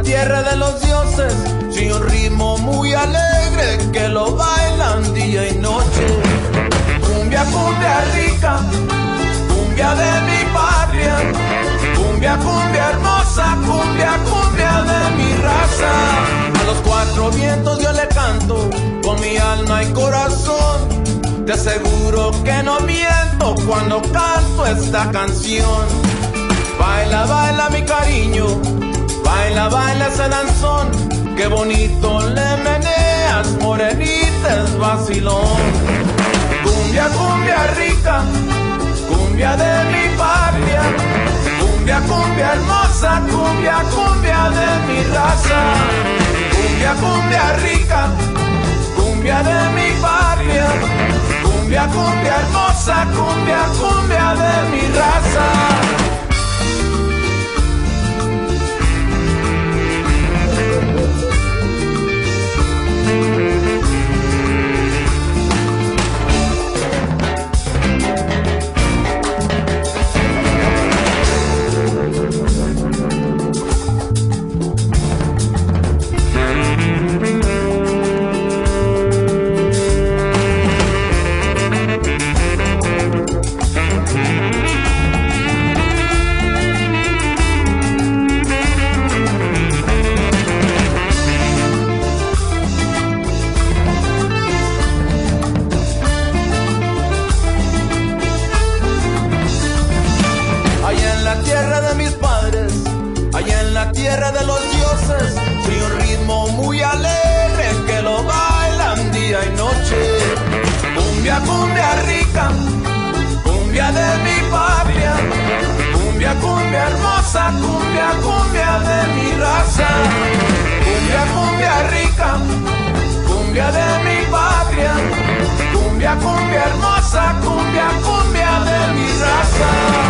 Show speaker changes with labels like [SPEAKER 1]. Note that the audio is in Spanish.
[SPEAKER 1] tierra de los dioses, sin un ritmo muy alegre que lo bailan día y noche. Cumbia, cumbia rica, cumbia de mi patria, cumbia, cumbia hermosa, cumbia, cumbia de mi raza. A los cuatro vientos yo le canto con mi alma y corazón. Te aseguro que no miento cuando canto esta canción. Baila, baila mi cariño, baila, baila ese danzón. Qué bonito le meneas, morenita es vacilón. Cumbia, cumbia rica, cumbia de mi patria, cumbia, cumbia hermosa, cumbia, cumbia de mi raza. Cumbia, cumbia rica, cumbia de mi patria, cumbia, cumbia hermosa, cumbia, cumbia de mi raza. Tierra de los dioses, y un ritmo muy alegre que lo bailan día y noche. Cumbia, cumbia rica, cumbia de mi patria, cumbia, cumbia hermosa, cumbia, cumbia de mi raza. Cumbia, cumbia rica, cumbia de mi patria, cumbia, cumbia hermosa, cumbia, cumbia de mi raza.